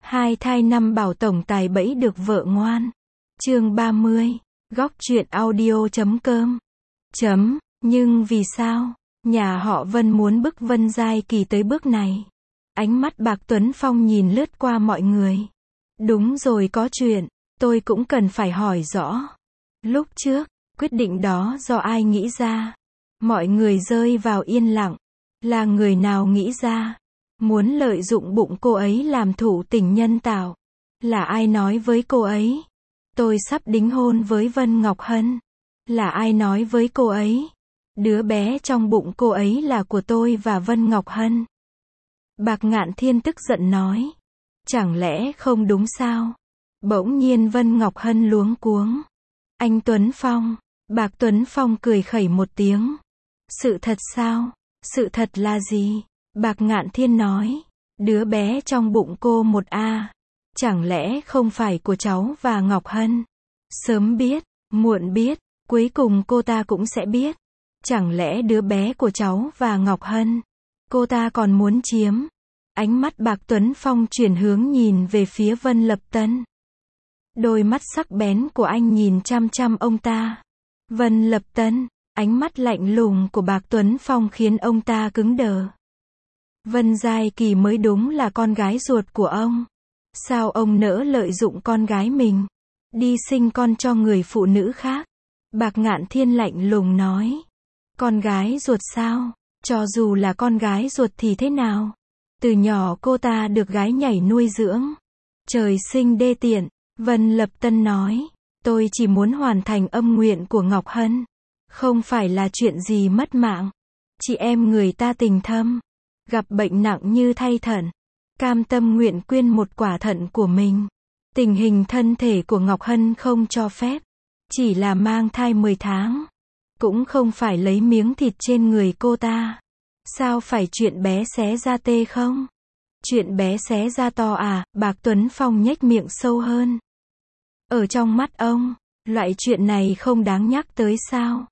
2 thai 5 bảo tổng tài bẫy được vợ ngoan. Chương 30. Góc truyện audio.com. Nhưng vì sao nhà họ Vân muốn bức Vân Giai Kỳ tới bước này? Ánh mắt Bạc Tuấn Phong nhìn lướt qua mọi người. Đúng rồi, có chuyện tôi cũng cần phải hỏi rõ. Lúc trước, quyết định đó do ai nghĩ ra? Mọi người rơi vào yên lặng. Là người nào nghĩ ra? Muốn lợi dụng bụng cô ấy làm thủ tình nhân tạo. Là ai nói với cô ấy? Tôi sắp đính hôn với Vân Ngọc Hân. Là ai nói với cô ấy? Đứa bé trong bụng cô ấy là của tôi và Vân Ngọc Hân. Bạc Ngạn Thiên tức giận nói. Chẳng lẽ không đúng sao? Bỗng nhiên Vân Ngọc Hân luống cuống. Anh Tuấn Phong. Bạc Tuấn Phong cười khẩy một tiếng. Sự thật sao? Sự thật là gì? Bạc Ngạn Thiên nói. Đứa bé trong bụng cô 1A. Chẳng lẽ không phải của cháu và Ngọc Hân? Sớm biết, muộn biết, cuối cùng cô ta cũng sẽ biết. Chẳng lẽ đứa bé của cháu và Ngọc Hân, cô ta còn muốn chiếm? Ánh mắt Bạc Tuấn Phong chuyển hướng nhìn về phía Vân Lập Tân. Đôi mắt sắc bén của anh nhìn chăm chăm ông ta. Vân Lập Tân, ánh mắt lạnh lùng của Bạc Tuấn Phong khiến ông ta cứng đờ. Vân Giai Kỳ mới đúng là con gái ruột của ông. Sao ông nỡ lợi dụng con gái mình, đi sinh con cho người phụ nữ khác? Bạc Ngạn Thiên lạnh lùng nói. Con gái ruột sao? Cho dù là con gái ruột thì thế nào? Từ nhỏ cô ta được gái nhảy nuôi dưỡng. Trời sinh đê tiện. Vân Lập Tân nói. Tôi chỉ muốn hoàn thành âm nguyện của Ngọc Hân. Không phải là chuyện gì mất mạng. Chị em người ta tình thâm. Gặp bệnh nặng như thay thận. Cam tâm nguyện quyên một quả thận của mình. Tình hình thân thể của Ngọc Hân không cho phép. Chỉ là mang thai 10 tháng. Cũng không phải lấy miếng thịt trên người cô ta. Sao phải chuyện bé xé ra tê không? Chuyện bé xé ra to à? Bạc Tuấn Phong nhếch miệng sâu hơn. Ở trong mắt ông, loại chuyện này không đáng nhắc tới sao?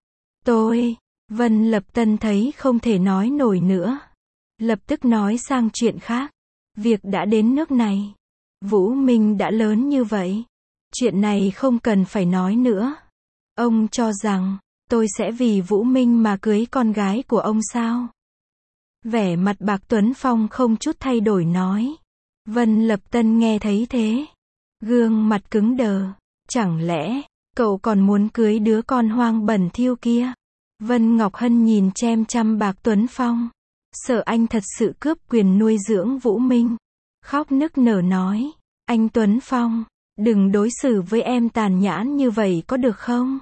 Vân Lập Tân thấy không thể nói nổi nữa. Lập tức nói sang chuyện khác. Việc đã đến nước này. Vũ Minh đã lớn như vậy. Chuyện này không cần phải nói nữa. Ông cho rằng, tôi sẽ vì Vũ Minh mà cưới con gái của ông sao? Vẻ mặt Bạc Tuấn Phong không chút thay đổi nói. Vân Lập Tân nghe thấy thế. Gương mặt cứng đờ. Chẳng lẽ, cậu còn muốn cưới đứa con hoang bẩn thỉu kia? Vân Ngọc Hân nhìn chăm chăm Bạc Tuấn Phong. Sợ anh thật sự cướp quyền nuôi dưỡng Vũ Minh. Khóc nức nở nói. Anh Tuấn Phong, đừng đối xử với em tàn nhẫn như vậy có được không?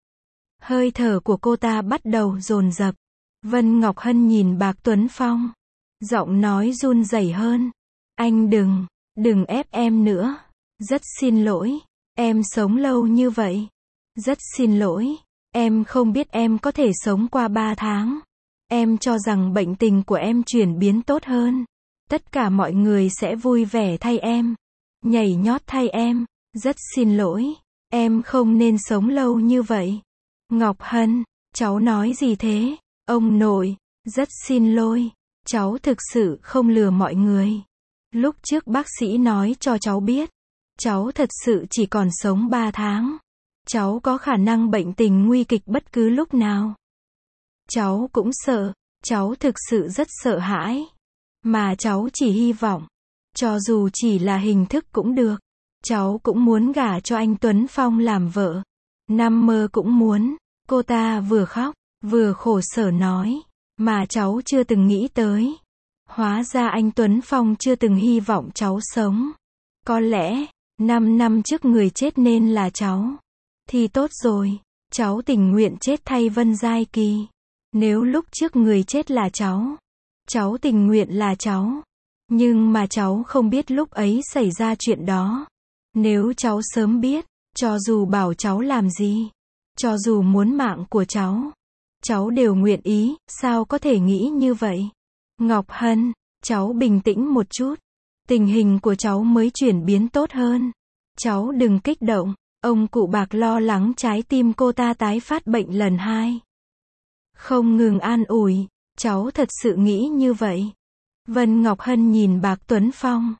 Hơi thở của cô ta bắt đầu dồn dập. Vân Ngọc Hân nhìn Bạc Tuấn Phong. Giọng nói run rẩy hơn. Anh đừng ép em nữa. Rất xin lỗi. Em sống lâu như vậy. Rất xin lỗi. Em không biết em có thể sống qua 3 tháng. Em cho rằng bệnh tình của em chuyển biến tốt hơn. Tất cả mọi người sẽ vui vẻ thay em. Nhảy nhót thay em. Rất xin lỗi. Em không nên sống lâu như vậy. Ngọc Hân, cháu nói gì thế? Ông nội, rất xin lỗi. Cháu thực sự không lừa mọi người. Lúc trước bác sĩ nói cho cháu biết. Cháu thật sự chỉ còn sống 3 tháng. Cháu có khả năng bệnh tình nguy kịch bất cứ lúc nào. Cháu cũng sợ. Cháu thực sự rất sợ hãi. Mà cháu chỉ hy vọng. Cho dù chỉ là hình thức cũng được. Cháu cũng muốn gả cho anh Tuấn Phong làm vợ. Nằm mơ cũng muốn. Cô ta vừa khóc, vừa khổ sở nói. Mà cháu chưa từng nghĩ tới. Hóa ra anh Tuấn Phong chưa từng hy vọng cháu sống. Có lẽ, 5 năm trước người chết nên là cháu. Thì tốt rồi. Cháu tình nguyện chết thay Vân Giai Kỳ. Nếu lúc trước người chết là cháu tình nguyện là cháu. Nhưng mà cháu không biết lúc ấy xảy ra chuyện đó. Nếu cháu sớm biết, cho dù bảo cháu làm gì, cho dù muốn mạng của cháu đều nguyện ý. Sao có thể nghĩ như vậy? Ngọc Hân, cháu bình tĩnh một chút. Tình hình của cháu mới chuyển biến tốt hơn. Cháu đừng kích động. Ông cụ Bạc lo lắng trái tim cô ta tái phát bệnh lần 2. Không ngừng an ủi. Cháu thật sự nghĩ như vậy. Vân Ngọc Hân nhìn Bạc Tuấn Phong.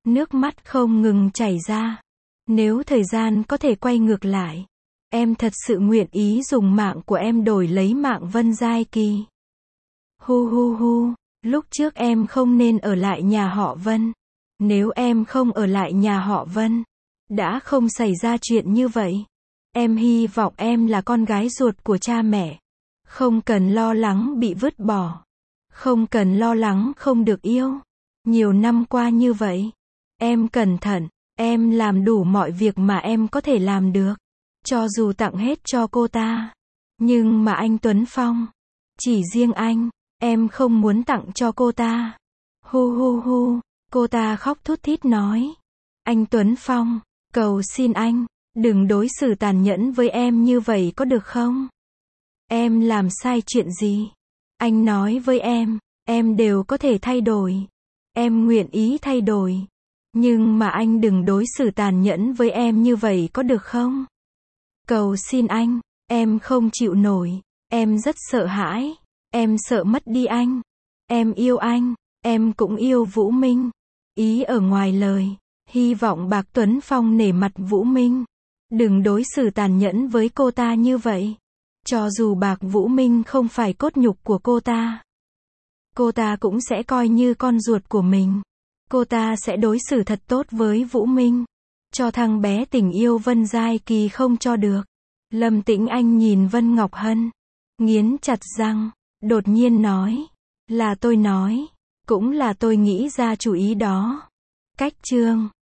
Nước mắt không ngừng chảy ra. Nếu thời gian có thể quay ngược lại, em thật sự nguyện ý dùng mạng của em đổi lấy mạng Vân Giai Kỳ. Hu hu hu, lúc trước em không nên ở lại nhà họ Vân. Nếu em không ở lại nhà họ Vân, đã không xảy ra chuyện như vậy. Em hy vọng em là con gái ruột của cha mẹ. Không cần lo lắng bị vứt bỏ. Không cần lo lắng không được yêu. Nhiều năm qua như vậy, em cẩn thận, em làm đủ mọi việc mà em có thể làm được. Cho dù tặng hết cho cô ta. Nhưng mà anh Tuấn Phong, chỉ riêng anh, em không muốn tặng cho cô ta. Hu hu hu, cô ta khóc thút thít nói. Anh Tuấn Phong, cầu xin anh, đừng đối xử tàn nhẫn với em như vậy có được không? Em làm sai chuyện gì? Anh nói với em đều có thể thay đổi. Em nguyện ý thay đổi. Nhưng mà anh đừng đối xử tàn nhẫn với em như vậy có được không? Cầu xin anh, em không chịu nổi. Em rất sợ hãi. Em sợ mất đi anh. Em yêu anh. Em cũng yêu Vũ Minh. Ý ở ngoài lời, hy vọng Bạc Tuấn Phong nể mặt Vũ Minh. Đừng đối xử tàn nhẫn với cô ta như vậy. Cho dù Bạc Vũ Minh không phải cốt nhục của cô ta cũng sẽ coi như con ruột của mình. Cô ta sẽ đối xử thật tốt với Vũ Minh. Cho thằng bé tình yêu Vân Giai Kỳ không cho được. Lâm Tĩnh Anh nhìn Vân Ngọc Hân, nghiến chặt răng, đột nhiên nói. Là tôi nói, cũng là tôi nghĩ ra chủ ý đó. Cách chương